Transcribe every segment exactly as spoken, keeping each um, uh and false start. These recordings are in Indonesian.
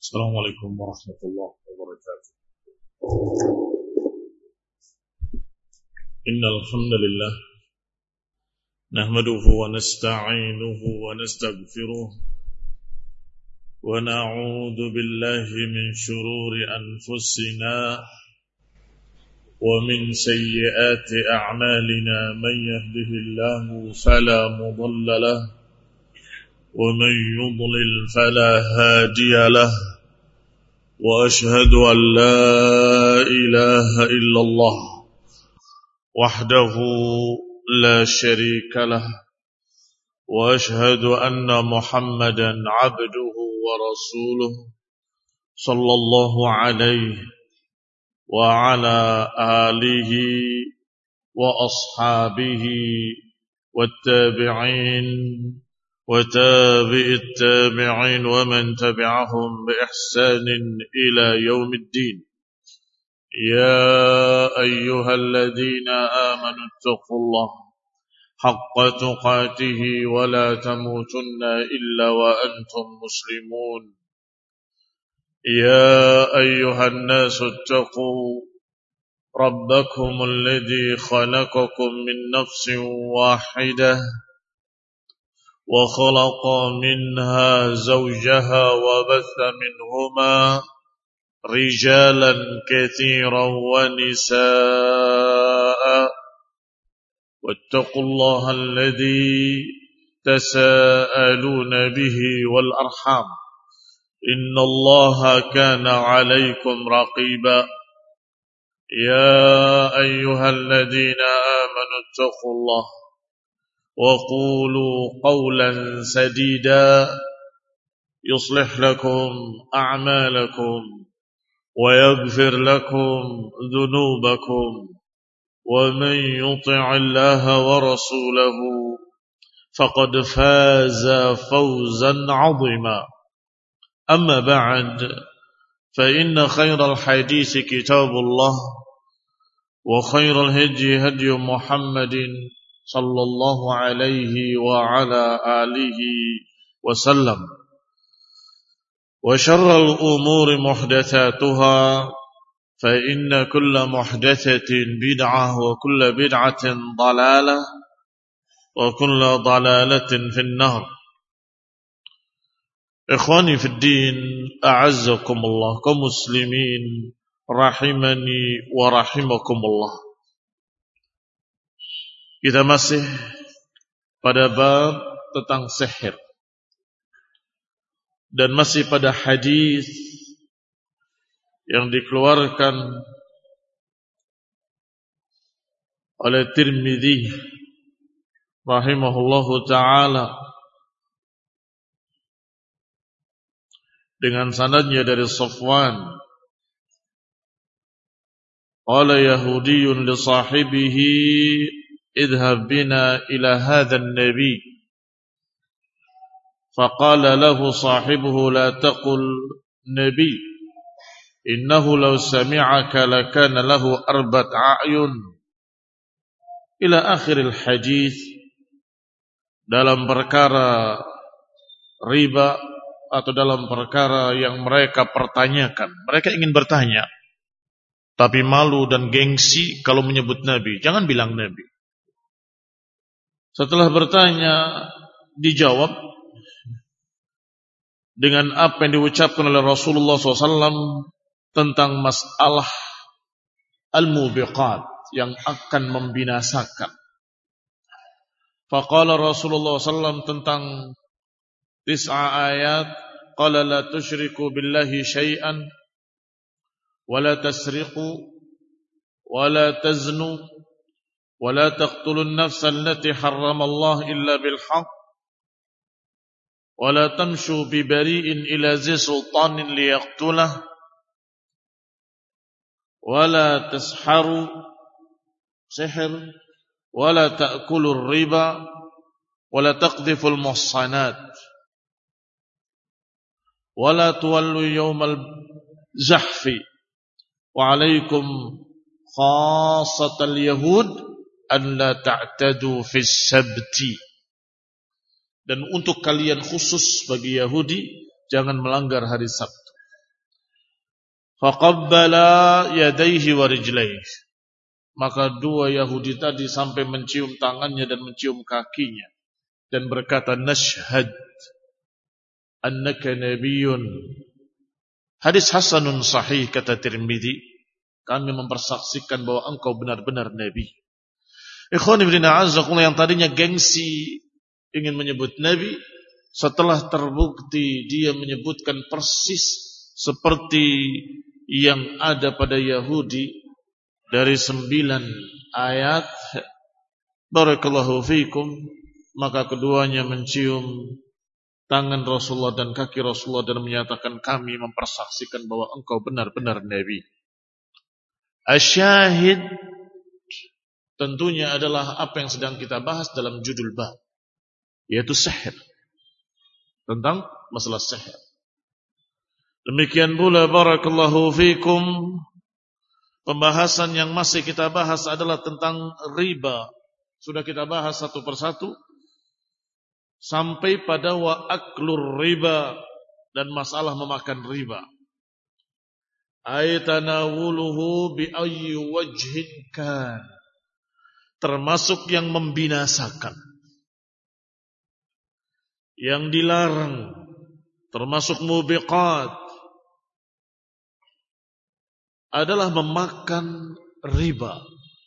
Assalamualaikum warahmatullahi wabarakatuh. Innal hamdalillah nahmaduhu wa nasta'inuhu wa nastaghfiruh wa na'udzu billahi min shururi anfusina wa min sayyiati a'malina man yahdihillahu fala mudilla lahu wa man yudlil fala hadiya lahu وأشهد أن لا إله إلا الله وحده لا شريك له وأشهد أن محمدا عبده ورسوله صلى الله عليه وعلى آله وأصحابه والتابعين وتابع التابعين ومن تبعهم بإحسان إلى يوم الدين. يا أيها الذين آمنوا اتقوا الله حق تقاته ولا تموتن إلا وأنتم مسلمون. يا أيها الناس اتقوا ربكم الذي خلقكم من نفس واحدة وخلق منها زوجها وبث منهما رجالا كثيرا ونساء واتقوا الله الذي تساءلون به والأرحام إن الله كان عليكم رقيبا. يا أيها الذين آمنوا اتقوا الله وقولوا قولا سديدا يصلح لكم أعمالكم ويغفر لكم ذنوبكم ومن يطع الله ورسوله فقد فاز فوزا عظيما. أما بعد فإن خير الحديث كتاب الله وخير الهدي هدي محمد صلى الله عليه وعلى آله وسلم وشر الأمور محدثاتها فإن كل محدثة بدعة وكل بدعة ضلالة وكل ضلالة في النار. إخواني في الدين أعزكم الله كمسلمين رحمني ورحمكم الله. Kita masih pada bab tentang sihir dan masih pada hadis yang dikeluarkan oleh Tirmidzi rahimahullahu taala dengan sanadnya dari Safwan. Qala yahudiyyun li sahibihi اذهب بنا إلى هذا النبي فقال له صاحبه لا تقل نبي إنه لو سمعك لكان له أربعة أعين إلى آخر الحديث. Dalam perkara riba atau dalam perkara yang mereka pertanyakan, mereka ingin bertanya tapi malu dan gengsi kalau menyebut Nabi, jangan bilang Nabi. Setelah bertanya, dijawab dengan apa yang diucapkan oleh Rasulullah shallallahu alaihi wasallam tentang masalah al-mubiqat yang akan membinasakan. Faqala Rasulullah shallallahu alaihi wasallam tentang tis'a ayat, qala la tusyriku billahi syai'an wa la tasriqu wa la taznu ولا تقتلوا النفس التي حرم الله إلا بالحق ولا تمشوا ببريء إلى ذي سلطان ليقتله ولا تسحروا سحر ولا تأكلوا الربا ولا تقذفوا المحصنات ولا تولوا يوم الزحف وعليكم خاصة اليهود an la ta'tadu fis sabti, dan untuk kalian khusus bagi Yahudi jangan melanggar hari Sabtu. faqabbala yadayhi wa rijlaihi. Maka dua Yahudi tadi sampai mencium tangannya dan mencium kakinya dan berkata, nashhad annaka nabiyyun. Hadis hasanun sahih, kata Tirmidzi, kami mempersaksikan bahwa engkau benar-benar nabi. Ikhwan ibn a'azzakumullah, yang tadinya gengsi ingin menyebut nabi, setelah terbukti dia menyebutkan persis seperti yang ada pada Yahudi dari sembilan ayat, barakallahu fikum, maka keduanya mencium tangan Rasulullah dan kaki Rasulullah dan menyatakan, kami mempersaksikan bahwa engkau benar-benar nabi. Asyahid tentunya adalah apa yang sedang kita bahas dalam judul bab, yaitu sihir, tentang masalah sihir. Demikian pula barakallahu fikum, pembahasan yang masih kita bahas adalah tentang riba. Sudah kita bahas satu persatu sampai pada wa aklur riba dan masalah memakan riba. Aitanawuluhu bi ayyi wajhin kan, termasuk yang membinasakan, yang dilarang, termasuk mubiqat, adalah memakan riba.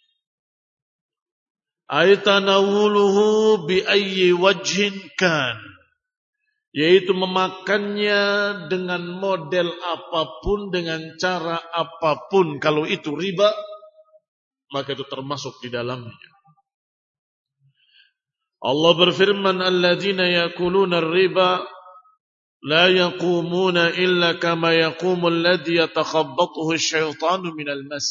Aitanawuluhu bi ayyi wajhin kan, yaitu memakannya dengan model apapun, dengan cara apapun. Kalau itu riba, maka itu termasuk di dalamnya. Allah berfirman, alladzina yakuluna riba la yaqumuna illa kama yaqumu alladhi yatakhabbathu asyaitanu minal mas.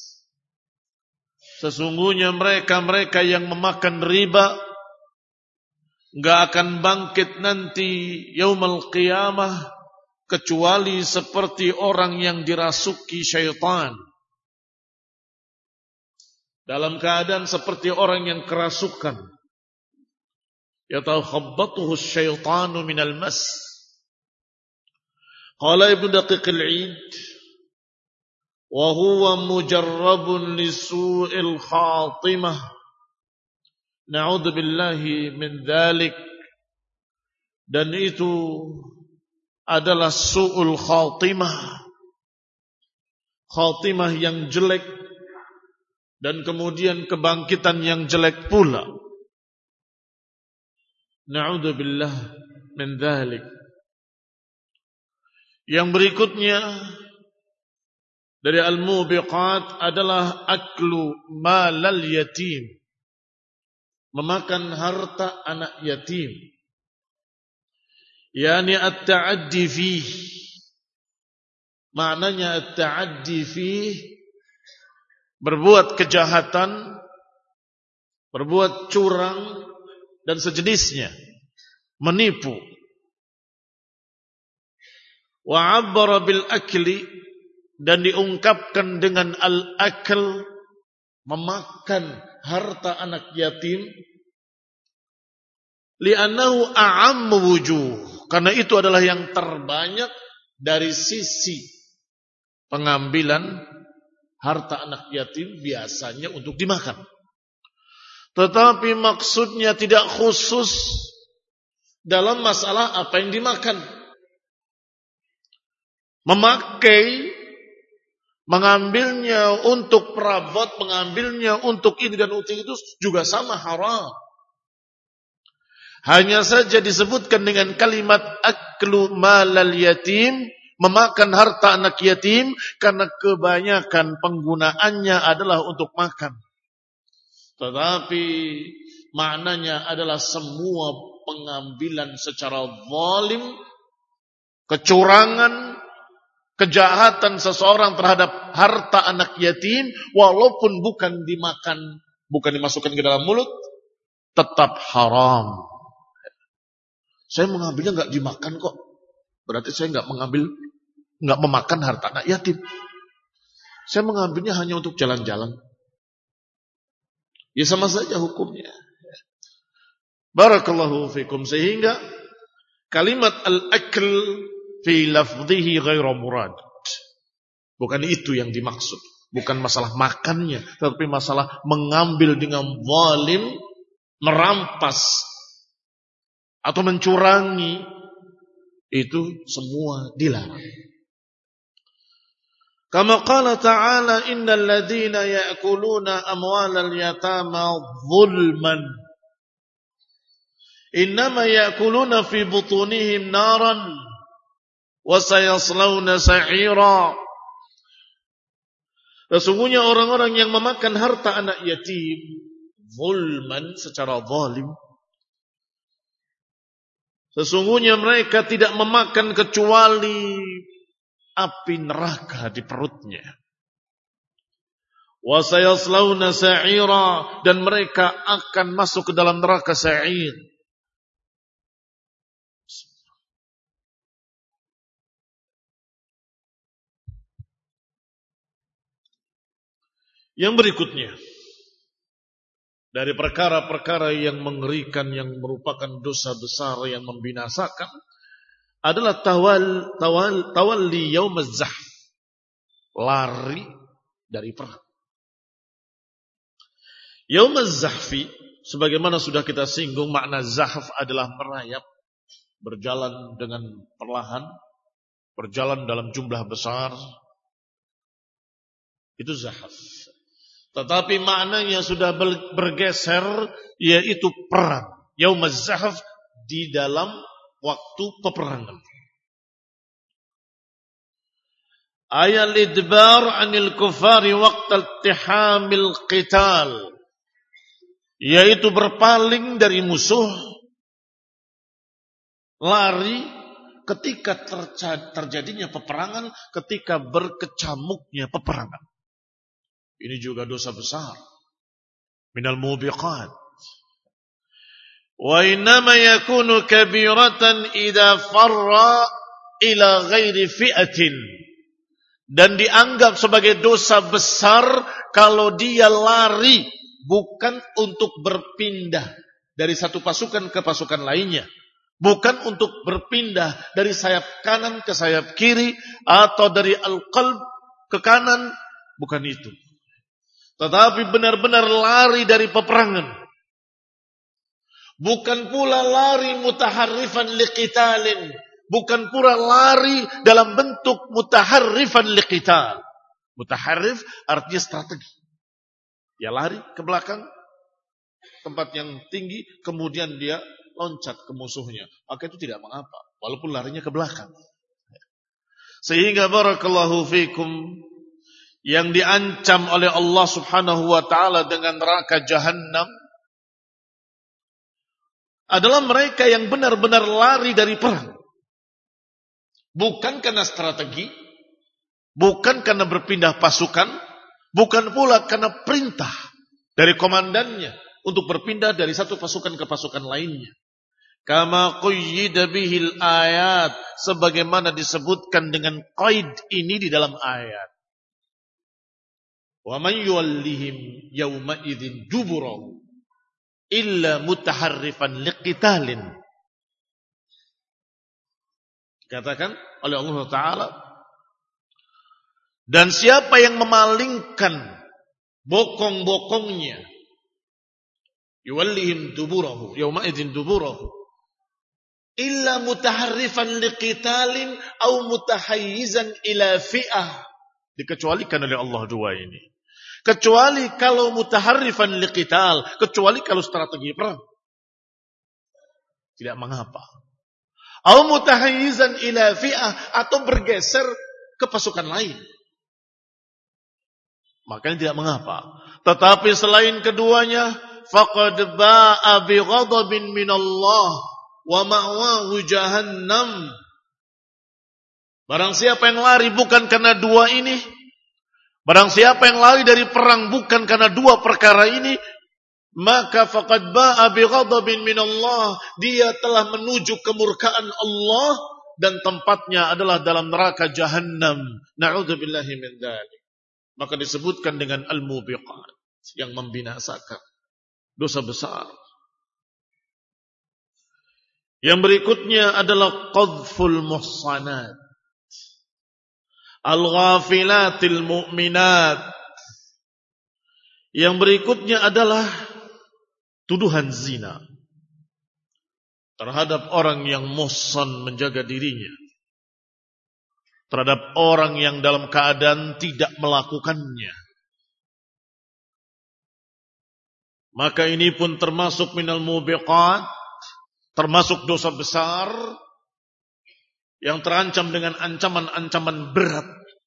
Sesungguhnya mereka-mereka yang memakan riba enggak akan bangkit nanti yaumul qiyamah kecuali seperti orang yang dirasuki syaitan, dalam keadaan seperti orang yang kerasukan. Yatakhabbathu asyaitanu minal mas. Qala Ibnu Daqiq al-Eid, wa huwa mujarrabun li su'il khatimah. Na'udzu billahi min dzalik. Dan itu adalah su'ul khatimah, khatimah yang jelek, dan kemudian kebangkitan yang jelek pula. Na'udzu billahi min dzalik. Yang berikutnya dari al-mubiqat adalah aklu malal yatim, memakan harta anak yatim. Yani at-ta'addi fih. Maknanya at-ta'addi fih, berbuat kejahatan, berbuat curang dan sejenisnya, menipu. Wa 'abbara bil akli, dan diungkapkan dengan al-akl, memakan harta anak yatim, li'annahu a'ammu wujuh, karena itu adalah yang terbanyak dari sisi pengambilan harta anak yatim biasanya untuk dimakan. Tetapi maksudnya tidak khusus dalam masalah apa yang dimakan. Memakai, mengambilnya untuk perabot, mengambilnya untuk ini dan untuk itu juga sama haram. Hanya saja disebutkan dengan kalimat aklu malal yatim, memakan harta anak yatim, karena kebanyakan penggunaannya adalah untuk makan. Tetapi maknanya adalah semua pengambilan secara zalim, kecurangan, kejahatan seseorang terhadap harta anak yatim, walaupun bukan dimakan, bukan dimasukkan ke dalam mulut, tetap haram. Saya mengambilnya enggak dimakan kok, berarti saya enggak mengambil, enggak memakan harta anak yatim. Saya mengambilnya hanya untuk jalan-jalan. Ya sama saja hukumnya. Barakallahu fikum. Sehingga kalimat al-akl fi lafdhihi ghairu murad, Bukan itu yang dimaksud. Bukan masalah makannya, tetapi masalah mengambil dengan zalim, merampas atau mencurangi, itu semua dilarang. Kama qala ta'ala innal ladzina ya'kuluna amwalal yatama zulman innama ya'kuluna fi butunihim naran wa sayaslawna sa'ira. Sesungguhnya orang-orang yang memakan harta anak yatim zulman, secara zalim, sesungguhnya mereka tidak memakan kecuali api neraka di perutnya. Wa sayaslawna sa'ira, dan mereka akan masuk ke dalam neraka sa'ir. Yang berikutnya, dari perkara-perkara yang mengerikan, yang merupakan dosa besar yang membinasakan, adalah tawal tawal tawalli yaumaz zahf, lari dari perang. Yaumaz zahfi, sebagaimana sudah kita singgung, makna zahf adalah merayap, berjalan dengan perlahan, berjalan dalam jumlah besar. Itu zahf. Tetapi maknanya sudah bergeser, yaitu perang. Yaumaz zahf, di dalam waktu peperangan. Ayal idbar anil kufari waqtal tihamil qital, yaitu berpaling dari musuh, lari ketika terjadinya peperangan, ketika berkecamuknya peperangan. Ini juga dosa besar. Minal mubiqat. Wa innama yakunu kabiratan idza farra ila ghairi fi'atin. Dan dianggap sebagai dosa besar kalau dia lari bukan untuk berpindah dari satu pasukan ke pasukan lainnya. Bukan untuk berpindah dari sayap kanan ke sayap kiri, atau dari al-qalb ke kanan. Bukan itu. Tetapi benar-benar lari dari peperangan. Bukan pula lari mutaharrifan liqitalin. Bukan pula lari dalam bentuk mutaharrifan liqital. Mutaharrif artinya strategi. Dia lari ke belakang, tempat yang tinggi, kemudian dia loncat ke musuhnya. Maka itu tidak mengapa, walaupun larinya ke belakang. Sehingga barakallahu fikum, yang diancam oleh Allah Subhanahu wa taala dengan neraka Jahannam adalah mereka yang benar-benar lari dari perang. Bukan karena strategi, bukan karena berpindah pasukan, bukan pula karena perintah dari komandannya untuk berpindah dari satu pasukan ke pasukan lainnya. Kama qayyida bihil ayat, sebagaimana disebutkan dengan qaid ini di dalam ayat. Wa man yuwallihim yawma idzin duburahu illa mutaharrifan liqitalin. Katakan oleh Allah Ta'ala, dan siapa yang memalingkan bokong-bokongnya, yuwallihim duburahu yawma idzin duburahu illa mutaharrifan liqitalin au mutahayyizan ila fi'ah. Dikecualikan oleh Allah dua ini. Kecuali kalau mutaharrifan liqital, kecuali kalau strategi perang. Tidak mengapa. Au mutahayyizan ila fi'ah, atau bergeser ke pasukan lain. Makanya tidak mengapa. Tetapi selain keduanya, faqad ba'a bi ghadabin minallah wa ma'wahu jahannam. Barang siapa yang lari bukan karena dua ini, barang siapa yang lari dari perang bukan karena dua perkara ini, maka faqad ba'a bi ghadabin minallah, dia telah menuju kemurkaan Allah, dan tempatnya adalah dalam neraka Jahannam. Na'udzubillahi min dzalik. Maka disebutkan dengan al-mubiqat, yang membinasakan, dosa besar. Yang berikutnya adalah qadhful muhsanat, Al-ghafilatil mu'minat. Yang berikutnya adalah tuduhan zina terhadap orang yang muhsan menjaga dirinya, terhadap orang yang dalam keadaan tidak melakukannya. Maka ini pun termasuk minal mubiqat, termasuk dosa besar yang terancam dengan ancaman-ancaman berat.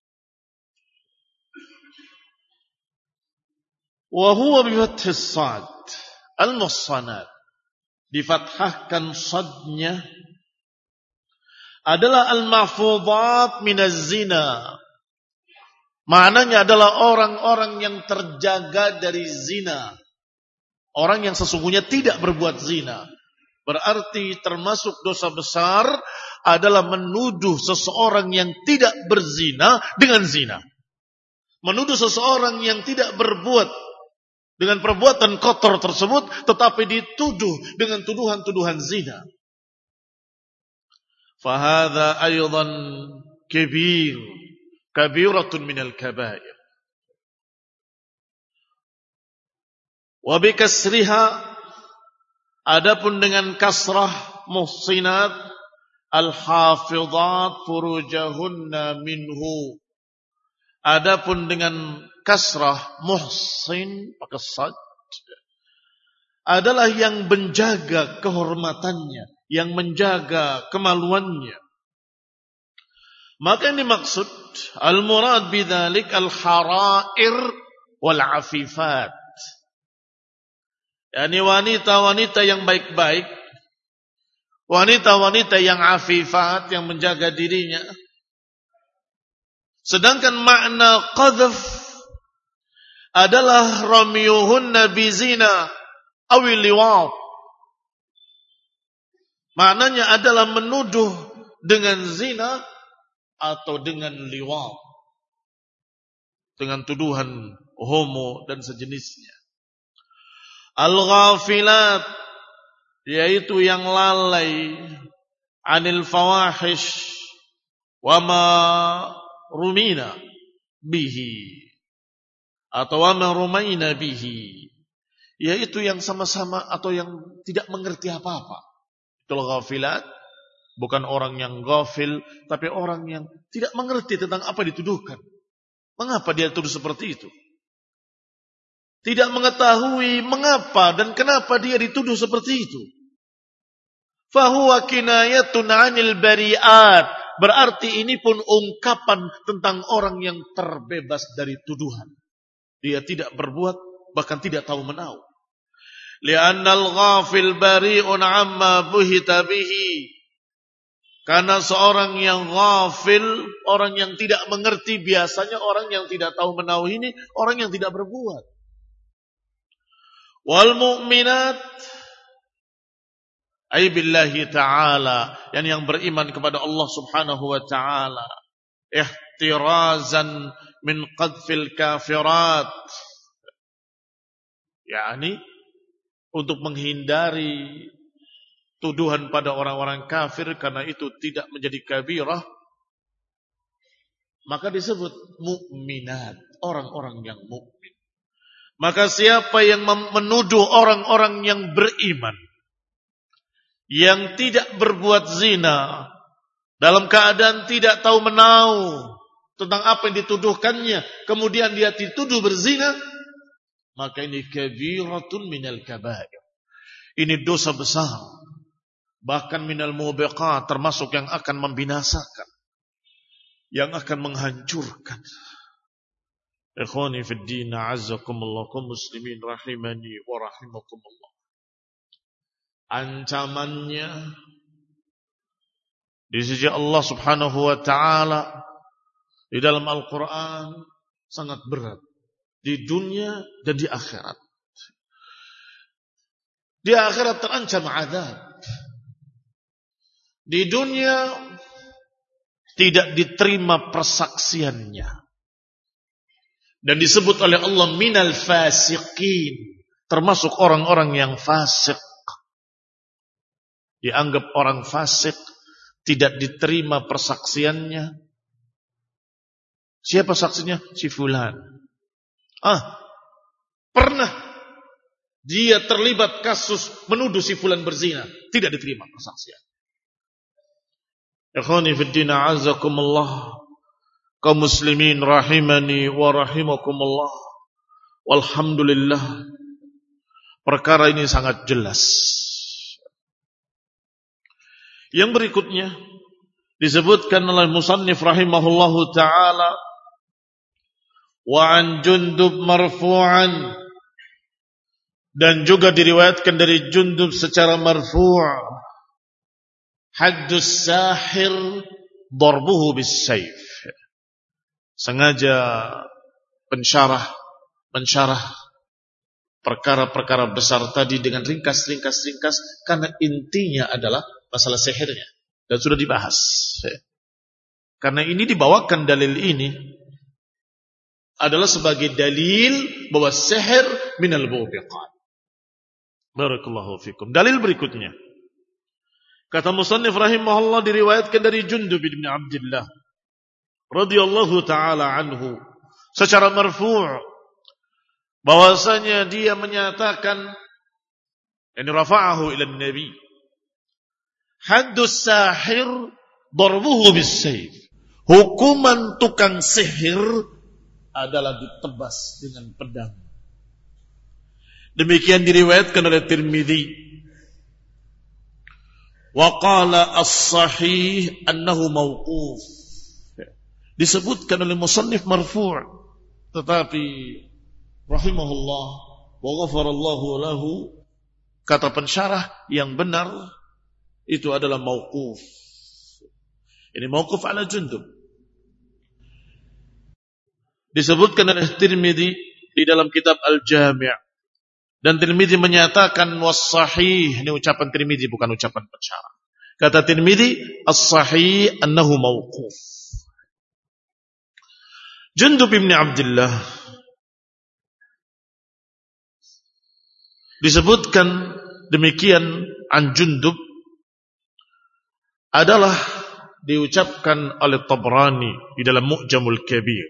Wa huwa bi fathis sad al-muhsanat, difathahkan sadnya, adalah al-mahfudhat minaz zina. Maknanya adalah orang-orang yang terjaga dari zina. Orang yang sesungguhnya tidak berbuat zina. Berarti termasuk dosa besar adalah menuduh seseorang yang tidak berzina dengan zina. Menuduh seseorang yang tidak berbuat dengan perbuatan kotor tersebut, tetapi dituduh dengan tuduhan-tuduhan zina. Fahadha aydan kabir, kabiratun minal kabair. Wa bikasriha, adapun dengan kasrah muhsinat, al-hafidhat furujahunna minhu. Adapun dengan kasrah muhsin pakai sad, adalah yang menjaga kehormatannya, yang menjaga kemaluannya. Maka ini maksud al-murad bidzalik al-harair wal afifat. Yani wanita-wanita yang baik-baik, wanita-wanita yang afifat, yang menjaga dirinya. Sedangkan makna qadhf adalah ramyuhunna bizina awil liwat. Maknanya adalah menuduh dengan zina atau dengan liwat, dengan tuduhan homo dan sejenisnya. Al-ghafilat, yaitu yang lalai, anil fawahish wa ma rumina bihi, atau wa ma rumaina bihi, yaitu yang sama-sama atau yang tidak mengerti apa-apa. Itu ghafilat, bukan orang yang ghafil, tapi orang yang tidak mengerti tentang apa dituduhkan. Mengapa dia tuduh seperti itu? Tidak mengetahui mengapa dan kenapa dia dituduh seperti itu. Fahuwa kinayatun 'anil bari'at. Berarti ini pun ungkapan tentang orang yang terbebas dari tuduhan. Dia tidak berbuat, bahkan tidak tahu menau. Li'annal ghafil bari'un 'amma buhita bihi. Karena seorang yang ghafil, orang yang tidak mengerti, biasanya orang yang tidak tahu menau ini orang yang tidak berbuat. Wal mu'minat ay billahi ta'ala, yang yang beriman kepada Allah Subhanahu wa ta'ala, ihtirazan min qadfil kafirat, yakni untuk menghindari tuduhan pada orang-orang kafir, karena itu tidak menjadi kabirah, maka disebut mukminat, orang-orang yang mukmin. Maka siapa yang menuduh orang-orang yang beriman, yang tidak berbuat zina, dalam keadaan tidak tahu menau tentang apa yang dituduhkannya, kemudian dia dituduh berzina, maka ini kabiratun minal kabair. Ini dosa besar, bahkan minal mubiqat, termasuk yang akan membinasakan, yang akan menghancurkan. Ikhwani fid din, a'azzakumullah, kaum muslimin rahimani wa rahimakumullah. Ancamannya di sisi Allah Subhanahu wa ta'ala di dalam Al-Quran sangat berat, di dunia dan di akhirat. Di akhirat terancam azab. Di dunia tidak diterima persaksiannya, dan disebut oleh Allah minal fasiqin, termasuk orang-orang yang fasik. Dianggap orang fasik, tidak diterima persaksiannya, Siapa saksinya? Si fulan. Ah, pernah dia terlibat kasus menuduh si fulan berzina. Tidak diterima persaksian. Ikhwani fid din, a'azzakumullah. Kaum muslimin rahimani wa rahimakumullah. Walhamdulillah. Perkara ini sangat jelas. Yang berikutnya disebutkan oleh musannif rahimahullahu ta'ala, wa an Jundub marfu'an, dan juga diriwayatkan dari Jundub secara marfu', haddus sahir darbuhu bis-sayf. Sengaja pensyarah mensyarah perkara-perkara besar tadi dengan ringkas-ringkas-ringkas karena intinya adalah masalah sihirnya dan sudah dibahas. Karena ini dibawakan dalil ini adalah sebagai dalil bahwa sihir minal mubiqat. Barakallahu fikum. Dalil berikutnya, kata musannif rahimahullah, diriwayatkan dari Jundub bin Abdullah radhiyallahu taala anhu secara marfu', bahwasanya dia menyatakan, ini rafa'ahu ila nabi, haddus sahir darbuhu bis-sayf. Hukuman tukang sihir adalah ditebas dengan pedang. Demikian diriwayatkan oleh Tirmidzi. Wa qala as-sahih annahu mauquf. Disebutkan oleh musannif marfu', tetapi rahimahullah wa ghafarallahu lahu, kata pensyarah yang benar itu adalah mauquf. Ini mauquf ala Jundub. Disebutkan oleh Tirmidzi di dalam kitab Al-Jami', dan Tirmidzi menyatakan was-sahih, ini ucapan Tirmidzi bukan ucapan pensyarah. Kata Tirmidzi as-sahih annahu mauquf. Jundub bin Abdullah disebutkan demikian an Jundub adalah diucapkan oleh Tabrani di dalam Mu'jamul Kabir,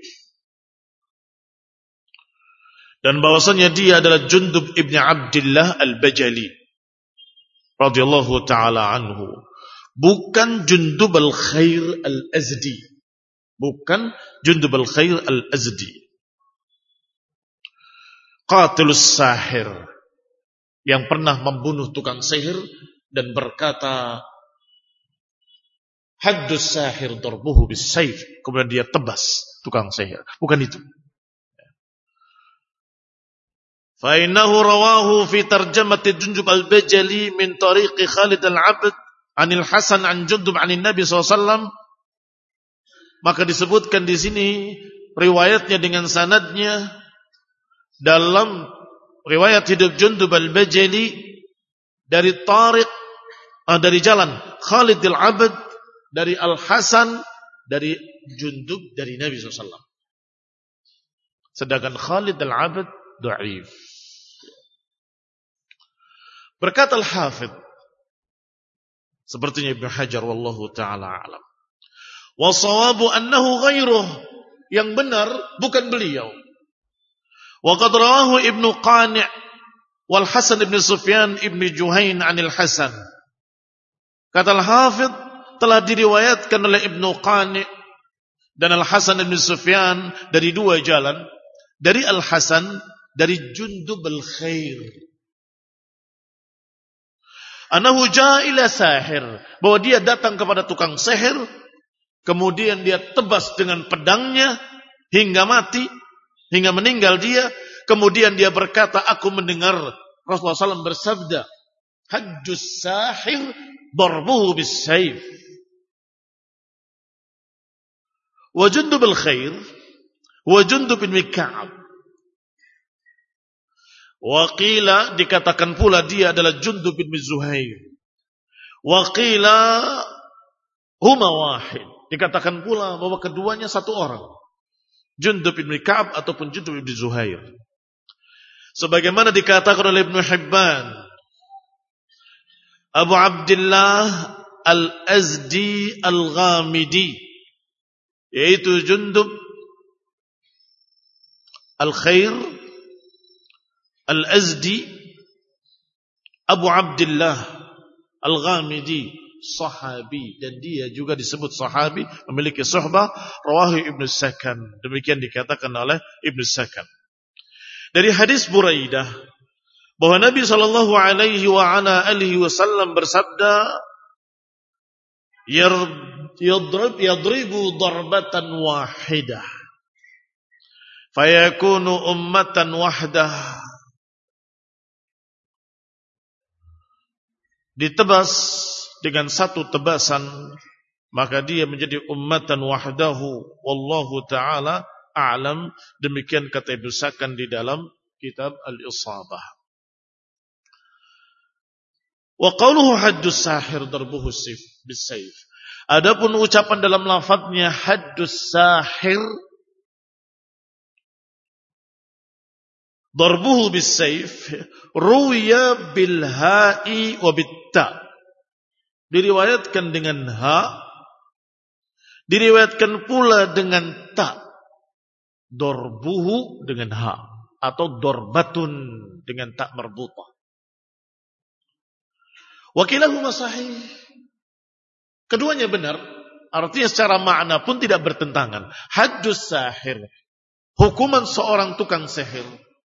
dan bahwasanya dia adalah Jundub ibn Abdullah al-Bajali radhiyallahu taala anhu, bukan Jundub al-Khair al-Azdi, bukan Jundub al-Khair al-Azdi. Qatilus sahir, yang pernah membunuh tukang sihir dan berkata haddus sahir darbuhu bis-sayf, kemudian dia tebas tukang sihir. Bukan itu. Fa innahu rawahu fi tarjamati Jundub al-Bajali min tariqi Khalid al-Abd anil Hasan an Jundub anin Nabi sallallahu alaihi wasallam. Maka disebutkan di sini riwayatnya dengan sanadnya dalam riwayat hidup Jundub al-Bajali dari Tariq, uh, dari jalan Khalid al-Abd dari Al-Hasan dari Jundub dari Nabi sallallahu alaihi wasallam. Sedangkan Khalid al-Abd dhaif. Berkata Al-Hafidh, sepertinya Ibnu Hajar wallahu taala alam, wa sawabu annahu ghairuh, yang benar bukan beliau. Wa qad rawahu Ibnu Qani' wal Hasan ibn Sufyan ibn Juhain anil Hasan. Kata Al-Hafidh, telah diriwayatkan oleh Ibnu Qani' dan Al-Hasan ibn Sufyan dari dua jalan, dari Al-Hasan dari Jundub al-Khair, anahu jaa ila sahir, bahwa dia datang kepada tukang sihir, kemudian dia tebas dengan pedangnya hingga mati, hingga meninggal dia. Kemudian dia berkata, aku mendengar Rasulullah sallallahu alaihi wasallam bersabda, hajjus sahir darbuhu bis-sayf. Wa Jundub al-Khair wa Jundub bin Ka'ab. Wa qila, dikatakan pula dia adalah Jundub bin Zuhair. Wa qila huma wahid, dikatakan pula bahwa keduanya satu orang, Jundub bin Ka'ab ataupun Jundub bin Zuhair. Sebagaimana dikatakan oleh Ibnu Hibban, Abu Abdullah Al-Azdi Al-Ghamidi, yaitu Jundub Al-Khair Al-Azdi Abu Abdullah Al-Ghamidi, sahabi, dan dia juga disebut sahabi, memiliki suhbah, rawahu Ibnu Sakan. Demikian dikatakan oleh Ibnu Sakan. Dari hadis Buraidah bahwa Nabi sallallahu alaihi wa ala alihi wasallam bersabda, yadrib yadribu darbatan wahidah fayakunu ummatan wahdah. Ditebas dengan satu tebasan, maka dia menjadi ummatan wahdahu. Wallahu ta'ala a'lam. Demikian kata Ibnu Sakan di dalam kitab Al-Isabah. Wa qawluhu haddus sahir darbuhu bis-sayf. Adapun ucapan dalam lafadznya haddus sahir darbuhu bis-sayf ruwiya bil ha'i wa bit-ta. Diriwayatkan dengan ha, diriwayatkan pula dengan ta. Darbuhu dengan ha atau darbatun dengan ta marbutah. Wa kilahuma sahih. Keduanya benar, artinya secara makna pun tidak bertentangan. Haddus sahir, hukuman seorang tukang sihir.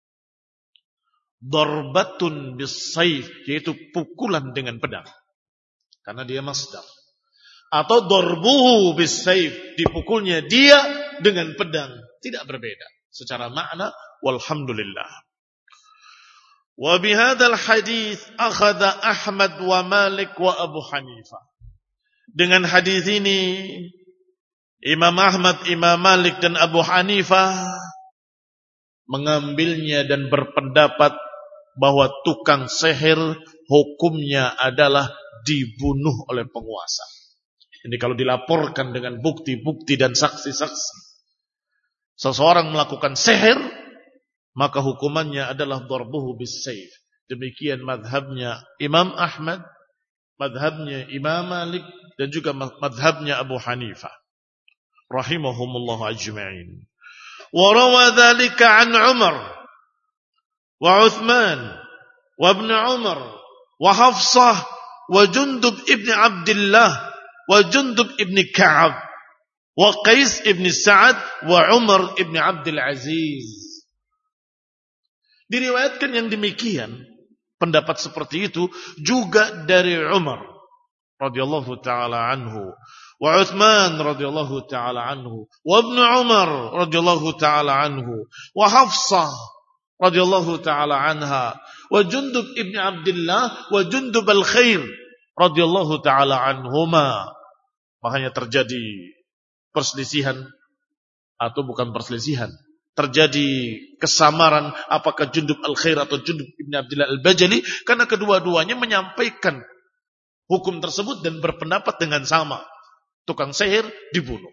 Darbatun bis-sayf, yaitu pukulan dengan pedang, karena dia masdar. Atau darbuhu bis-sayf, dipukulnya dia dengan pedang, tidak berbeda secara makna. Walhamdulillah. Wa bihadzal hadits akhadha Ahmad wa Malik wa Abu Hanifah. Dengan hadis ini Imam Ahmad, Imam Malik dan Abu Hanifah mengambilnya dan berpendapat bahwa tukang sihir hukumnya adalah dibunuh oleh penguasa. Ini kalau dilaporkan dengan bukti-bukti dan saksi-saksi. Seseorang melakukan sihir, maka hukumannya adalah darbuhu bis-sayf. Demikian madhabnya Imam Ahmad, madhabnya Imam Malik, dan juga madhabnya Abu Hanifah rahimahumullah ajma'in. Wa rawa dhalika an Umar wa Uthman wa ibn Umar wa Hafsah wa Jundub ibn Abdullah wa Jundub ibn Ka'ab wa Qais ibn Sa'ad wa Umar ibn Abdul Aziz. Diriwayatkan yang demikian, pendapat seperti itu juga dari Umar radhiyallahu taala anhu, wa Uthman radhiyallahu taala anhu, wa ibn Umar radhiyallahu taala anhu, wa Hafsah radhiyallahu taala anha, wa Jundub ibn Abdullah wa Jundub al-Khair radhiyallahu taala anhuma. Makanya terjadi perselisihan, atau bukan perselisihan, terjadi kesamaran apakah Jundub al-Khair atau Jundub ibn Abdullah al-Bajali, karena kedua-duanya menyampaikan hukum tersebut dan berpendapat dengan sama. Tukang sihir dibunuh.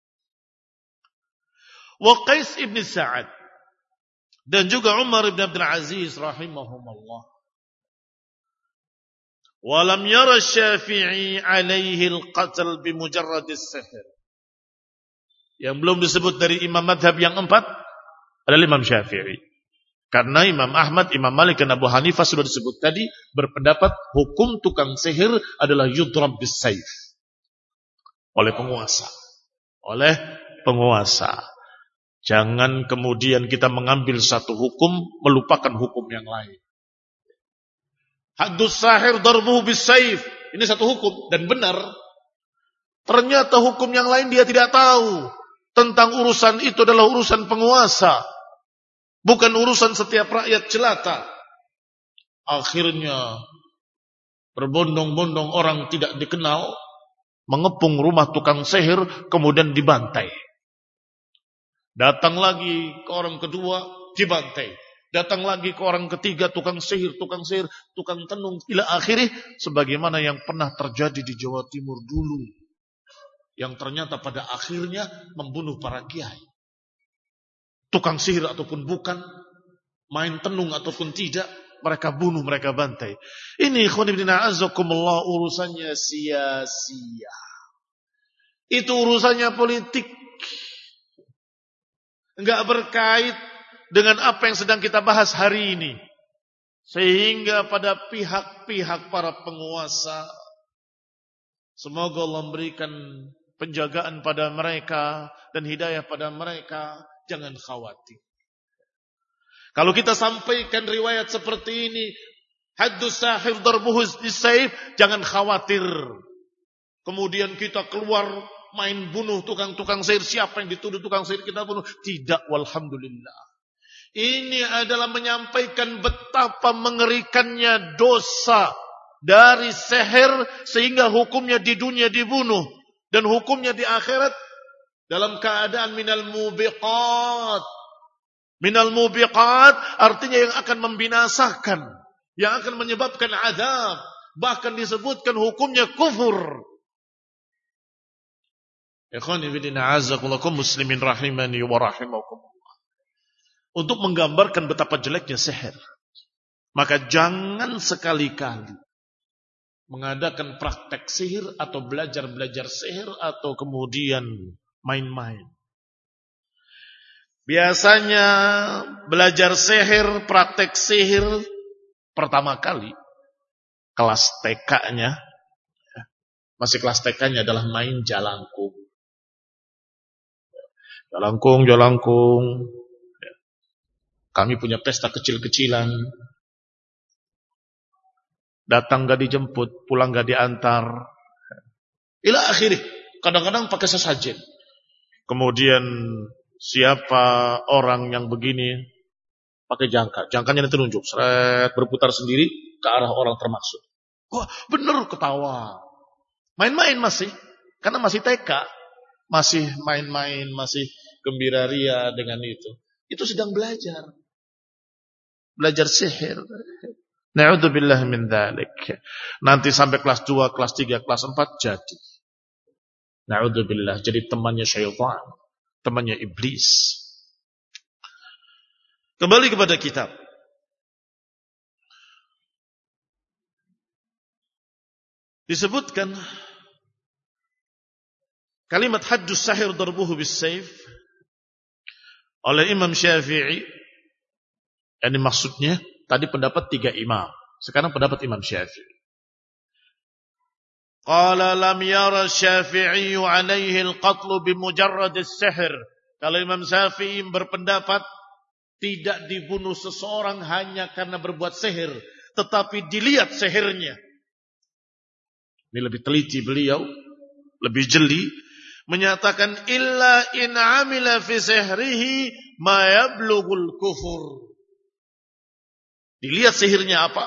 Wa Qais ibn Sa'ad dan juga Umar ibn Abdul Aziz rahimahumullah. Wa lam yara Syafi'i alaihi al-qatl bimujarrad as-sihr. Yang belum disebut dari imam madhab yang empat adalah Imam Syafi'i. Karena Imam Ahmad, Imam Malik dan Abu Hanifah sudah disebut tadi berpendapat hukum tukang sihir adalah yudrab bis-sayf, oleh penguasa. Oleh penguasa. Jangan kemudian kita mengambil satu hukum melupakan hukum yang lain. Haddus sahir darbuhu bis-sayf, ini satu hukum dan benar. Ternyata hukum yang lain dia tidak tahu. Tentang urusan itu adalah urusan penguasa, bukan urusan setiap rakyat jelata. Akhirnya berbondong-bondong orang tidak dikenal mengepung rumah tukang sihir, kemudian dibantai. Datang lagi ke orang kedua, dibantai. Datang lagi ke orang ketiga, tukang sihir, tukang sihir, tukang tenung. Ila akhirnya sebagaimana yang pernah terjadi di Jawa Timur dulu, yang ternyata pada akhirnya membunuh para kiai. Tukang sihir ataupun bukan, main tenung ataupun tidak, mereka bunuh, mereka bantai. Ini ikhwan ibn a'azzakumullah urusannya sia-sia. Itu urusannya politik. Enggak berkait dengan apa yang sedang kita bahas hari ini. Sehingga pada pihak-pihak para penguasa, semoga Allah memberikan penjagaan pada mereka dan hidayah pada mereka. Jangan khawatir. Kalau kita sampaikan riwayat seperti ini, haddus sahir darbuhu bisayf, jangan khawatir. Kemudian kita keluar main bunuh tukang-tukang sihir. Siapa yang dituduh tukang sihir kita bunuh? Tidak, walhamdulillah. Ini adalah menyampaikan betapa mengerikannya dosa dari sihir, sehingga hukumnya di dunia dibunuh dan hukumnya di akhirat dalam keadaan minal mubiqat. Minal mubiqat artinya yang akan membinasakan, yang akan menyebabkan azab, bahkan disebutkan hukumnya kufur. Ikhwani fillah, a'azzakumullah muslimin rahimani wa rahimakumullah. Untuk menggambarkan betapa jeleknya sihir, maka jangan sekali-kali mengadakan praktek sihir atau belajar-belajar sihir atau kemudian main-main. Biasanya belajar sihir, praktek sihir pertama kali kelas T K-nya, masih kelas T K-nya adalah main jalangkung. Jalangkung, jalangkung. Kami punya pesta kecil-kecilan. Datang gak dijemput, pulang gak diantar. Ila akhirnya, kadang-kadang pakai sesajen. Kemudian siapa orang yang begini pakai jangka, jangkanya nanti nunjuk, seret berputar sendiri ke arah orang termaksud. Wah, bener ketawa. Main-main masih, karena masih T K, masih main-main, masih gembira ria dengan itu. Itu sedang belajar, belajar sihir. Na'udzubillah min dzalik. Nanti sampai kelas dua, kelas tiga, kelas empat jadi. Na'udzubillah, jadi temannya syaitan, temannya iblis. Kembali kepada kitab. Disebutkan kalimat haddus sahir darbuhu bis-sayf oleh Imam Syafi'i. Ini maksudnya tadi pendapat tiga imam, sekarang pendapat Imam Syafi'i. Qala lam yara Syafi'i alaihi al-qatl bimujarrad as-sihr. Kalau Imam Syafi'i berpendapat tidak dibunuh seseorang hanya karena berbuat sihir, tetapi dilihat sihirnya. Ini lebih teliti beliau, lebih jeli, menyatakan illa in amila fi sihrihi ma yablughul kufur. Dilihat sihirnya apa,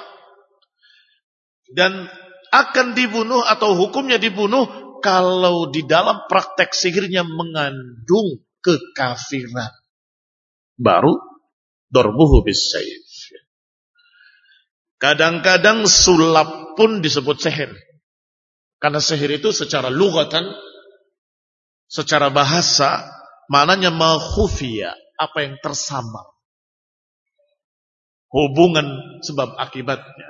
dan akan dibunuh atau hukumnya dibunuh kalau di dalam praktek sihirnya mengandung kekafiran. Baru darbuhu bis-sayf. Kadang-kadang sulap pun disebut sihir. Karena sihir itu secara lughatan, secara bahasa, maknanya ma khufiya, apa yang tersamar. Hubungan sebab akibatnya.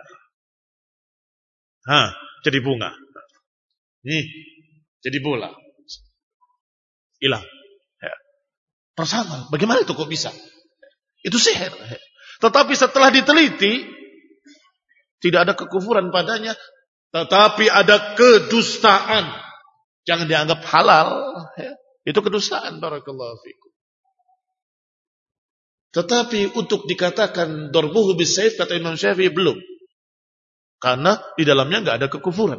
Hah, jadi bunga. Nih, jadi bola. Hilang. Ya. Tersamar. Bagaimana itu kok bisa? Itu sihir. Tetapi setelah diteliti, tidak ada kekufuran padanya, tetapi ada kedustaan. Jangan dianggap halal. Ya. Itu kedustaan. Barakallahu fikum. Tetapi untuk dikatakan darbuhu bis-sayf, kata Imam Syafi'i, belum. Karena di dalamnya enggak ada kekufuran.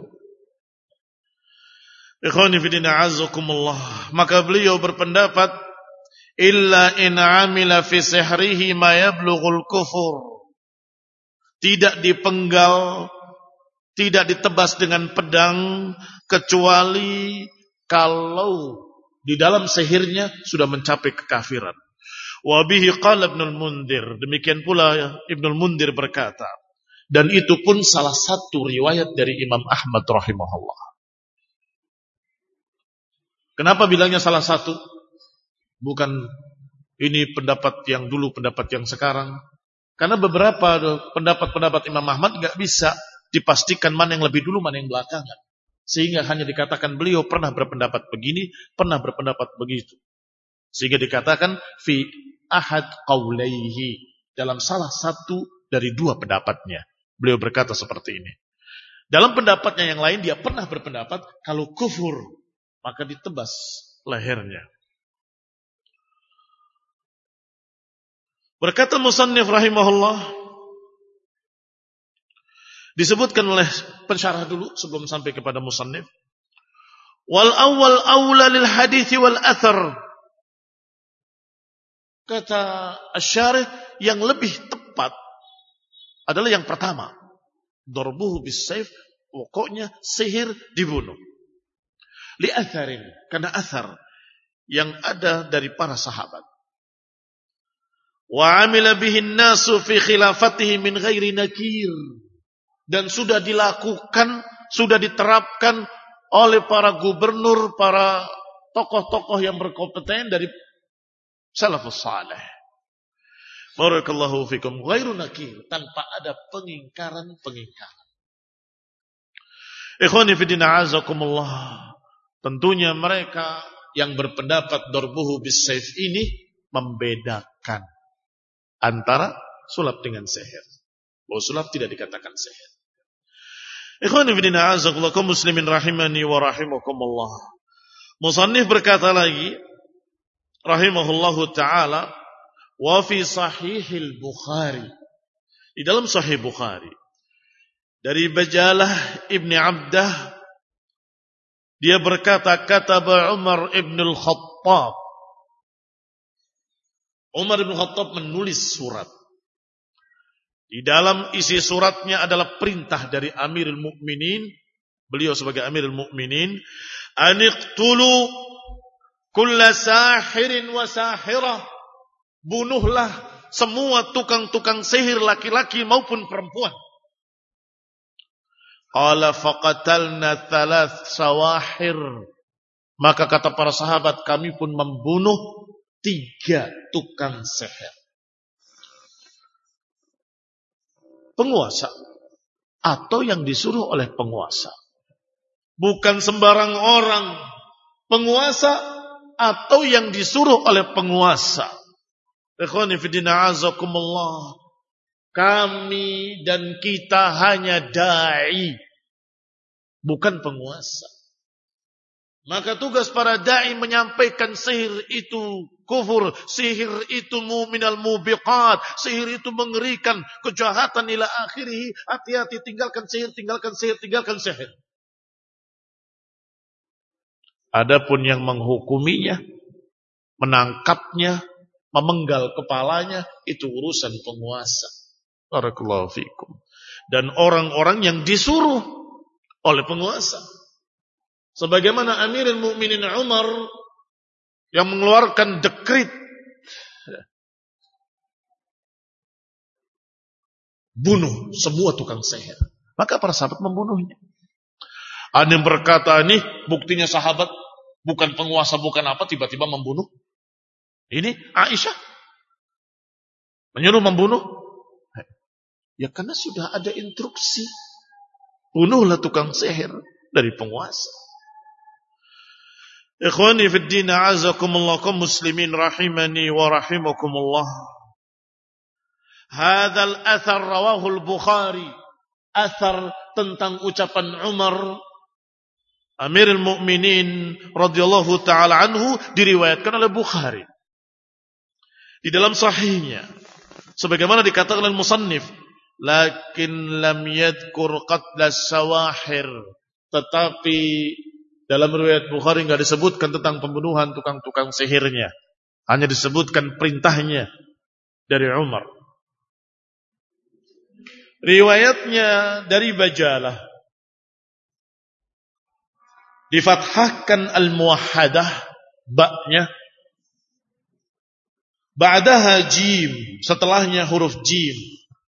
Ikhwani fi din a'azzakumullah. Maka beliau berpendapat illa in amila fi sihrihi ma yablughul kufur. Tidak dipenggal, tidak ditebas dengan pedang, kecuali kalau di dalam sihirnya sudah mencapai kekafiran. Wa bihi qala Ibnul Mundir. Demikian pula Ibnul Mundir berkata, dan itu pun salah satu riwayat dari Imam Ahmad rahimahullah. Kenapa bilangnya salah satu? Bukan ini pendapat yang dulu, pendapat yang sekarang. Karena beberapa pendapat-pendapat Imam Ahmad gak bisa dipastikan mana yang lebih dulu, mana yang belakangan. Sehingga hanya dikatakan beliau pernah berpendapat begini, pernah berpendapat begitu. Sehingga dikatakan fi ahad qawlaihi, dalam salah satu dari dua pendapatnya. Beliau berkata seperti ini. Dalam pendapatnya yang lain, dia pernah berpendapat kalau kufur, maka ditebas lehernya. Berkata musannif rahimahullah, disebutkan oleh pensyarah dulu sebelum sampai kepada musannif. Wal awwal awla lil hadits wal athar. Kata asy-syarih, yang lebih tepat adalah yang pertama. Darbuhu bis-sayf, pokoknya sihir dibunuh. Li atharin, karena athar yang ada dari para sahabat. Wa amila bihi an-nasu fi khilafatihi min ghairi nakir. Dan sudah dilakukan, sudah diterapkan oleh para gubernur, para tokoh-tokoh yang berkompeten dari salafus salih. Barakallahu fikum, ghairu nakir, tanpa ada pengingkaran-pengingkaran. Ikhwani fi din a'azakumullah. Tentunya mereka yang berpendapat darbuhu bis-sayf ini membedakan antara sulap dengan sihir. Bahwa sulap tidak dikatakan sihir. Ikhwani fi din a'azakumullah, kaum muslimin rahimani wa rahimakumullah. Musannif berkata lagi rahimahullahu ta'ala, wa fi sahihil Bukhari, di dalam sahih Bukhari dari Bajalah ibni Abdah, dia berkata, kataba Umar ibn al-Khattab, Umar ibn al-Khattab menulis surat. Di dalam isi suratnya adalah perintah dari Amirul Mukminin, beliau sebagai Amirul Mukminin, aniqtulu kulla sahirin wa sahirah, bunuhlah semua tukang-tukang sihir laki-laki maupun perempuan. Qala faqatalna thalath sawahir, maka kata para sahabat, kami pun membunuh tiga tukang sihir. Penguasa atau yang disuruh oleh penguasa. Bukan sembarang orang, penguasa atau yang disuruh oleh penguasa. Ikhwani fi din a'azakumullah, kami dan kita hanya da'i, bukan penguasa. Maka tugas para da'i menyampaikan sihir itu kufur, sihir itu minal mubiqat, sihir itu mengerikan, kejahatan ila akhirih. Hati-hati, tinggalkan sihir, tinggalkan sihir, tinggalkan sihir. Adapun yang menghukuminya, menangkapnya, memenggal kepalanya, itu urusan penguasa. Barakallahu fikum. Dan orang-orang yang disuruh oleh penguasa. Sebagaimana Amirul Mukminin Umar yang mengeluarkan dekret bunuh semua tukang sihir, maka para sahabat membunuhnya. Ada yang berkata, ini buktinya sahabat bukan penguasa, bukan apa, tiba-tiba membunuh. Ini Aisyah menyuruh membunuh. Ya karena sudah ada instruksi, bunuhlah tukang sihir dari penguasa. Ikhwani fid din a'azakumullah, kaum muslimin rahimani wa rahimakumullah. Hadzal athar rawahu al-Bukhari. Athar tentang ucapan Umar Amirul Mukminin radhiyallahu taala anhu diriwayatkan oleh Bukhari di dalam sahihnya. Sebagaimana dikatakan oleh musannif, lakin lam yadhkur qatla sawahir, tetapi dalam riwayat Bukhari enggak disebutkan tentang pembunuhan tukang-tukang sihirnya, hanya disebutkan perintahnya dari Umar. Riwayatnya dari Bajalah difathahkan al-muwahhadah, ba'nya, ba'daha jim, setelahnya huruf jim.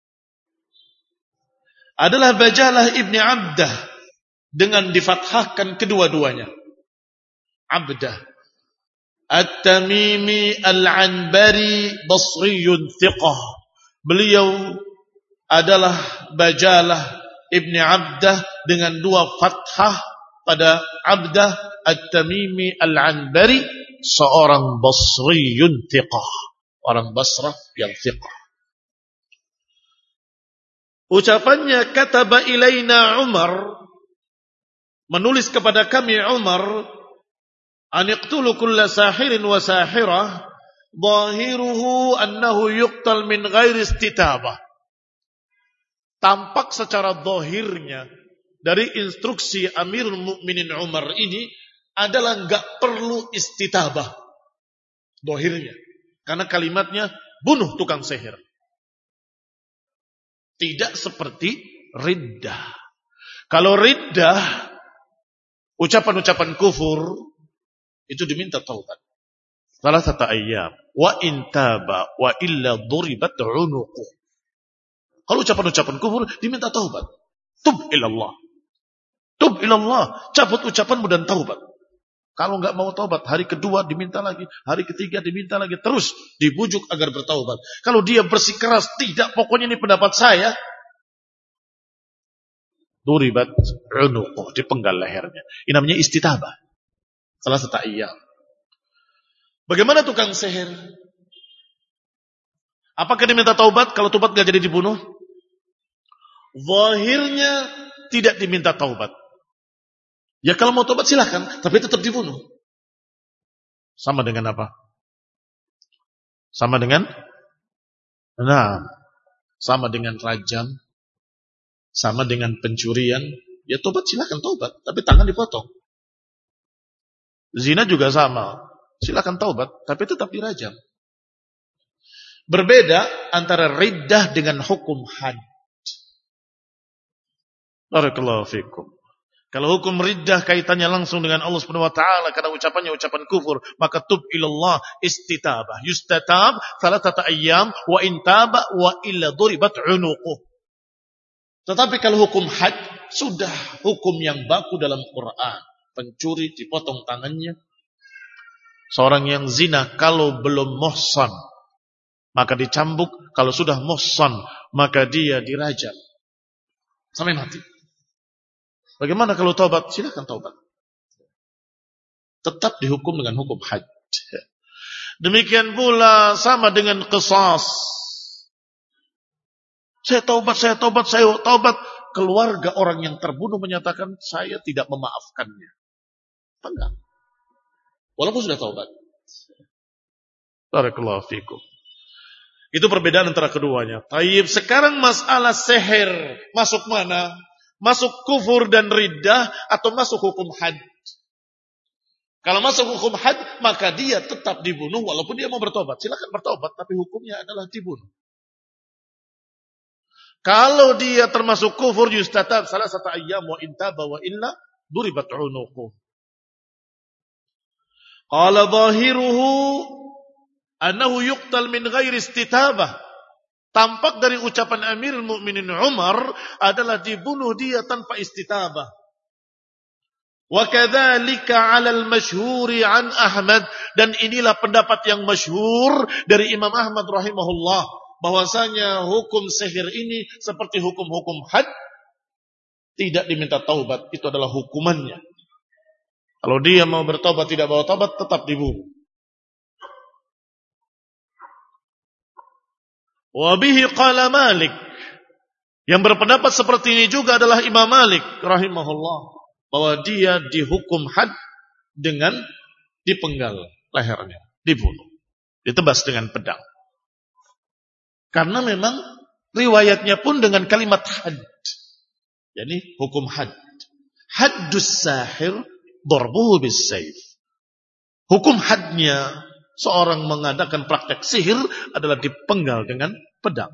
Adalah Bajalah ibni Abdah dengan difathahkan kedua-duanya. Abdah At-Tamimi Al-Anbari Basriyun Thiqah. Beliau adalah Bajalah ibni Abdah dengan dua fathah pada Abdah, At-Tamimi Al-Anbari, seorang Basriyun Thiqah, orang Basrah yang thiqah. Ucapannya kataba ilaina Umar, menulis kepada kami Umar, aniqtulu kulla sahirin wa sahirah, zahiruhu annahu yuqtal min ghairi istitabah. Tampak secara zahirnya dari instruksi Amirul Mukminin Umar ini adalah enggak perlu istitabah. Zahirnya. Karena kalimatnya bunuh tukang sihir. Tidak seperti riddah. Kalau riddah, ucapan-ucapan kufur, itu diminta taubat. Salah satu ayat. Wa intaba wa illa duribat unuqu. Kalau ucapan-ucapan kufur, diminta taubat. Tub ilallah. Tub ilallah. Cabut ucapanmu dan taubat. Kalau enggak mau taubat, hari kedua diminta lagi, hari ketiga diminta lagi, terus dibujuk agar bertaubat. Kalau dia bersikeras, tidak, pokoknya ini pendapat saya, duribat unuqu, dipenggal lehernya. Ini namanya istitabah. Salah satu ayat. Bagaimana tukang sihir? Apakah diminta taubat? Kalau taubat enggak jadi dibunuh? Zahirnya tidak diminta taubat. Ya kalau mau tobat silahkan, tapi tetap dibunuh. Sama dengan apa? Sama dengan? Nah, sama dengan rajam, sama dengan pencurian. Ya tobat silahkan tobat, tapi tangan dipotong. Zina juga sama, silahkan taubat, tapi tetap dirajam. Berbeda antara riddah dengan hukum had. Barakallahu fikum. Kalau hukum riddah kaitannya langsung dengan Allah Subhanahu wa taala karena ucapannya ucapan kufur, maka tub ilallah istitabah. Yustatab thalathata ayyam wa intaba wa illa duribat unuquh. Tetapi kalau hukum had sudah hukum yang baku dalam Quran. Pencuri dipotong tangannya. Seorang yang zina kalau belum muhsan maka dicambuk, kalau sudah muhsan maka dia dirajam sampai mati. Bagaimana kalau taubat? Silakan taubat. Tetap dihukum dengan hukum had. Demikian pula sama dengan qisas. Saya taubat, saya taubat, saya taubat. Keluarga orang yang terbunuh menyatakan saya tidak memaafkannya. Enggak. Walaupun sudah taubat. Barakallahu fikum. Itu perbedaan antara keduanya. Tayyib, sekarang masalah sihir masuk mana? Masuk kufur dan riddah atau masuk hukum had? Kalau masuk hukum had, maka dia tetap dibunuh walaupun dia mau bertobat. Silakan bertobat, tapi hukumnya adalah dibunuh. Kalau dia termasuk kufur, yustatab salah satu ayyam wa intaba wa illa duribat unuquh. Qala zahiruhu annahu yuqtal min ghairi istitabah. Tampak dari ucapan Amirul Mukminin Umar adalah dibunuh dia tanpa istitabah. Wa kadzalika 'ala al-masyhuri 'an Ahmad, dan inilah pendapat yang masyhur dari Imam Ahmad rahimahullah, bahwasanya hukum sihir ini seperti hukum-hukum had, tidak diminta taubat, itu adalah hukumannya. Kalau dia mau bertobat tidak mau taubat tetap dibunuh. Wabihi qala Malik. Yang berpendapat seperti ini juga adalah Imam Malik rahimahullah, bahwa dia dihukum had dengan dipenggal lehernya, dibunuh, ditebas dengan pedang. Karena memang riwayatnya pun dengan kalimat had. Jadi hukum had. Haddus sahir darbuhu bis sayf. Hukum hadnya seorang mengadakan praktek sihir adalah dipenggal dengan pedang.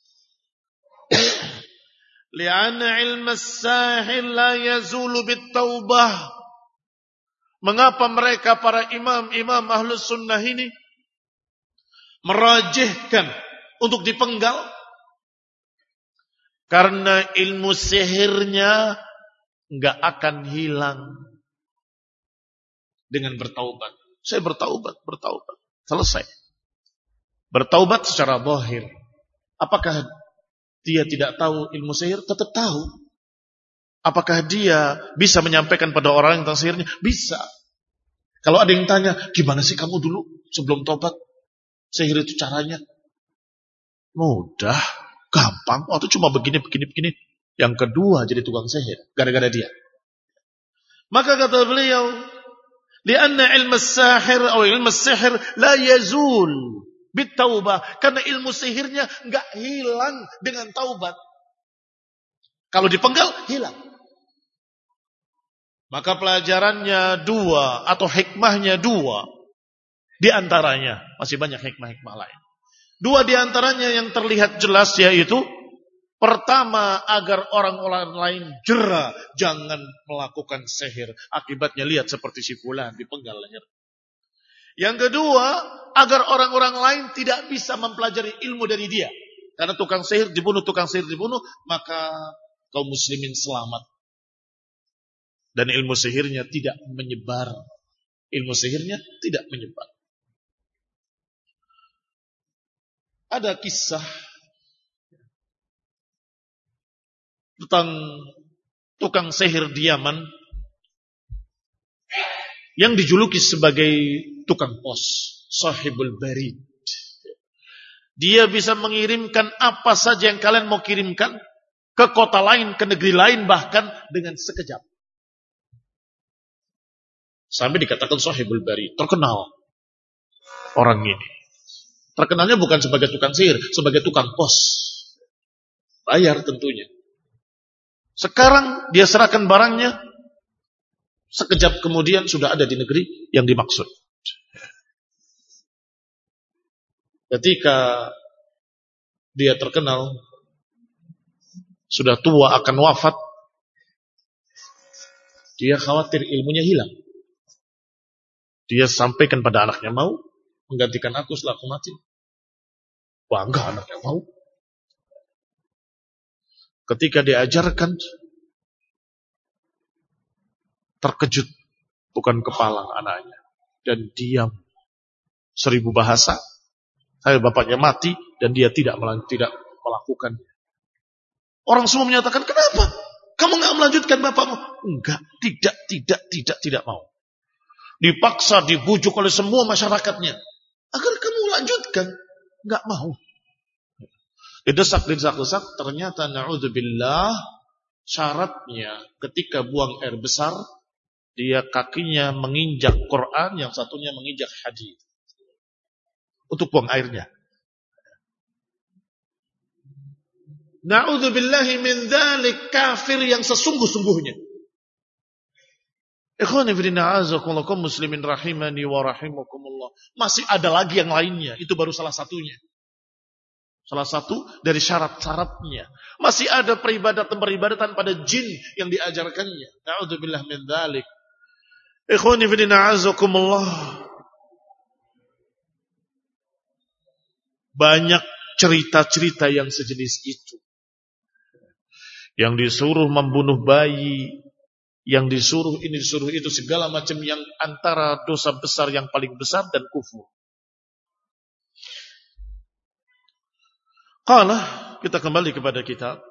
Li'anna ilma as-sahir la yazulu bit-taubah. Mengapa mereka para imam-imam ahlus sunnah ini merajihkan untuk dipenggal? Karena ilmu sihirnya enggak akan hilang dengan bertaubat. Saya bertaubat, bertaubat. Selesai. Bertaubat secara zahir. Apakah dia tidak tahu ilmu sihir? Tetap tahu. Apakah dia bisa menyampaikan pada orang yang tentang sihirnya? Bisa. Kalau ada yang tanya, gimana sih kamu dulu sebelum taubat? sihir itu caranya mudah, gampang. Oh, itu cuma begini, begini, begini. Yang kedua jadi tukang sihir gara-gara dia. Maka kata beliau, lianna ilmu sahir atau ilmu sihir la yazul bitaubah, karena ilmu sihirnya enggak hilang dengan taubat. Kalau dipenggal hilang. Maka pelajarannya dua atau hikmahnya dua. Di antaranya masih banyak hikmah-hikmah lain. Dua di antaranya yang terlihat jelas yaitu pertama, agar orang-orang lain jera jangan melakukan sihir. Akibatnya lihat seperti si fulan dipenggal leher. Yang kedua, agar orang-orang lain tidak bisa mempelajari ilmu dari dia. Karena tukang sihir dibunuh, tukang sihir dibunuh, maka kaum muslimin selamat. Dan ilmu sihirnya tidak menyebar. Ilmu sihirnya tidak menyebar. Ada kisah tentang tukang sihir di Yaman yang dijuluki sebagai tukang pos, sahibul barid. Dia bisa mengirimkan apa saja yang kalian mau kirimkan ke kota lain, ke negeri lain, bahkan dengan sekejap. Sampai dikatakan sahibul barid, terkenal orang ini. Terkenalnya bukan sebagai tukang sihir, sebagai tukang pos. Bayar tentunya. Sekarang dia serahkan barangnya, sekejap kemudian sudah ada di negeri yang dimaksud. Ketika dia terkenal, sudah tua akan wafat, dia khawatir ilmunya hilang. Dia sampaikan pada anaknya, mau menggantikan aku setelah aku mati. Bangga anaknya mau. Ketika diajarkan, terkejut bukan kepala anaknya dan diam. Seribu bahasa. Saya bapaknya mati dan dia tidak tidak melakukannya. Orang semua menyatakan, kenapa? Kamu nggak melanjutkan bapakmu? Enggak, tidak, tidak, tidak, tidak mau. Dipaksa, dibujuk oleh semua masyarakatnya agar kamu lanjutkan, nggak mau. Didesak, didesak, desak. Ternyata na'udzubillah, syaratnya ketika buang air besar, dia kakinya menginjak Quran, yang satunya menginjak hadis untuk buang airnya. Na'udzubillahi min dzalik, kafir yang sesungguh-sungguhnya. Ikhwani fillah, a'azakumullah, kaum muslimin rahimani wa rahimakumullah. Masih ada lagi yang lainnya, itu baru salah satunya. Salah satu dari syarat-syaratnya. Masih ada peribadatan-peribadatan pada jin yang diajarkannya. Na'udzubillah min dzalik. Ikhwani fillah, a'azakumullah. Banyak cerita-cerita yang sejenis itu. Yang disuruh membunuh bayi, yang disuruh ini, disuruh itu, segala macam yang antara dosa besar yang paling besar dan kufur. Qala, kita kembali kepada kitab.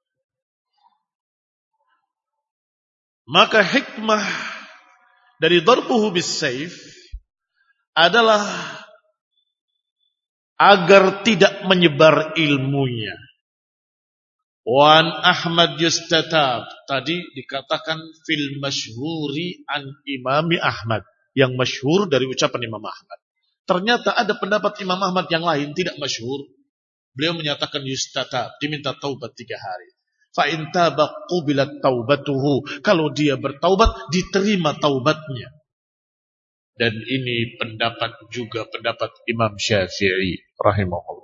Maka hikmah dari darbuhu bis-sayf adalah agar tidak menyebar ilmunya. Wan Ahmad yustatab, tadi dikatakan fil masyhuri an Imami Ahmad, yang masyhur dari ucapan Imam Ahmad. Ternyata ada pendapat Imam Ahmad yang lain tidak masyhur. Beliau menyatakan yustatab, diminta taubat tiga hari. Fa in taba qubilat taubatuhu, kalau dia bertaubat diterima taubatnya. Dan ini pendapat juga pendapat Imam Syafi'i rahimahullah.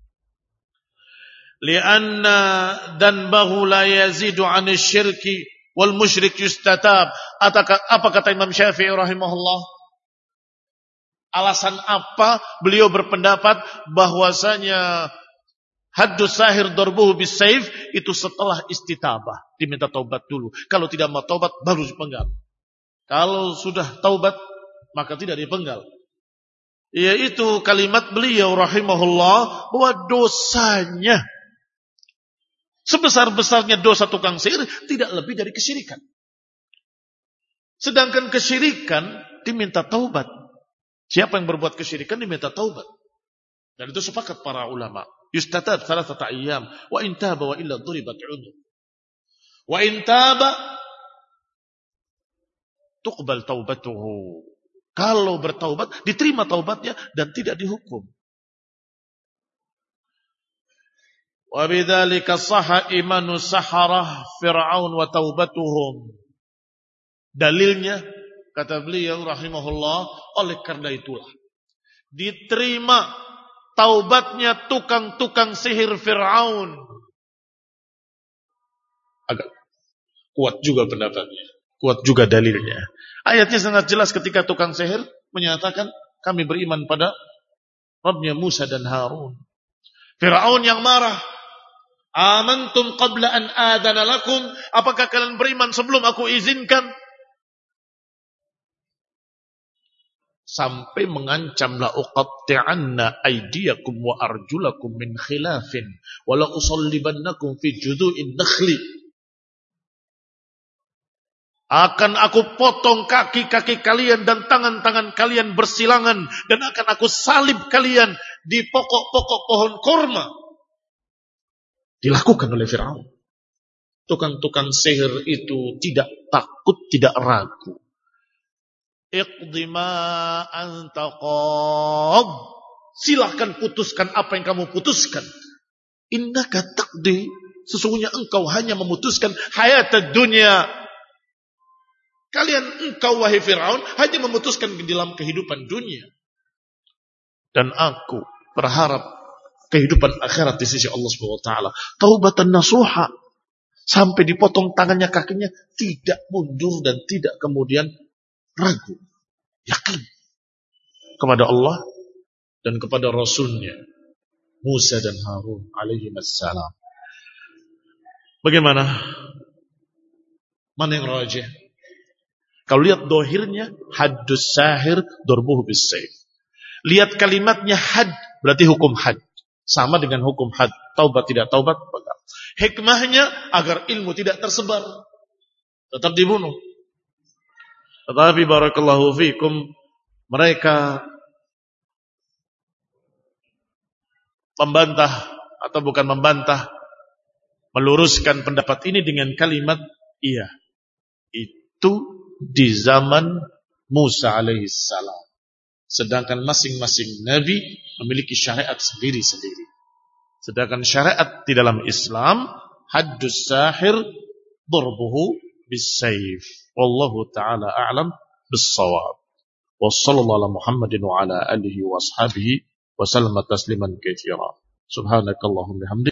Lianna danbahu la yazidu 'ani syirki wal musyrik yustatab. Apa kata Imam Syafi'i rahimahullah? Alasan apa beliau berpendapat bahwasanya haddus sahir darbuhu bis-sayf itu setelah istitabah, diminta taubat dulu. Kalau tidak mau taubat baru dipenggal. Kalau sudah taubat maka tidak dipenggal. Yaitu kalimat beliau rahimahullah bahwa dosanya sebesar-besarnya dosa tukang sihir tidak lebih dari kesyirikan. Sedangkan kesyirikan diminta taubat. Siapa yang berbuat kesyirikan diminta taubat. Dan itu sepakat para ulama. Yustatab thalathata ayyam wa in taba wa illa duribat 'unuq. Wa in taba tuqbal taubatuhu. Kalau bertaubat, diterima taubatnya dan tidak dihukum. Wa bidzalika sahha imanu saharah Fir'aun wa taubatuhum. Dalilnya, kata beliau rahimahullah, oleh karena itulah diterima taubatnya tukang-tukang sihir Fir'aun. Agak kuat juga pendapatnya, kuat juga dalilnya. Ayatnya sangat jelas ketika tukang sihir menyatakan kami beriman pada Rabbnya Musa dan Harun. Fir'aun yang marah. Amantum qabla an adana lakum. Apakah kalian beriman sebelum aku izinkan? Sampai mengancam la uqatti'anna aydiyakum wa arjulakum min khilafin wa la usallibannakum fi judu'in nakhli. Akan aku potong kaki-kaki kalian dan tangan-tangan kalian bersilangan dan akan aku salib kalian di pokok-pokok pohon kurma. Dilakukan oleh Fir'aun. Tukang-tukang sihir itu tidak takut, tidak ragu. Iqdi ma anta qad. Silahkan putuskan apa yang kamu putuskan. Innaka taqdi. Sesungguhnya engkau hanya memutuskan hayat dunia. Kalian engkau wahai Fir'aun hanya memutuskan di dalam kehidupan dunia. Dan aku berharap kehidupan akhirat di sisi Allah Subhanahu wa taala. Taubatan nasuha. Sampai dipotong tangannya kakinya tidak mundur dan tidak kemudian ragu, yakin kepada Allah dan kepada Rasulnya Musa dan Harun alaihi wassalam. Bagaimana? Mana yang rajih? Kalau lihat dohirnya, haddus sahir dorbuhu bis sayf. Lihat kalimatnya had, berarti hukum had. Sama dengan hukum had. Taubat tidak taubat. Hikmahnya agar ilmu tidak tersebar. Tetap dibunuh. Tetapi barakallahu fikum, mereka membantah atau bukan membantah, meluruskan pendapat ini dengan kalimat iya. Itu di zaman Musa alaihissalam. Sedangkan masing-masing nabi memiliki syariat sendiri-sendiri. Sedangkan syariat di dalam Islam, haddus sahir darbuhu bis-sayf. Wallahu ta'ala a'lam bis-shawab. Wa sallallahu ala Muhammadin wa ala alihi wa ashabihi wa sallama tasliman katsira. Subhanakallahumma bihamdik.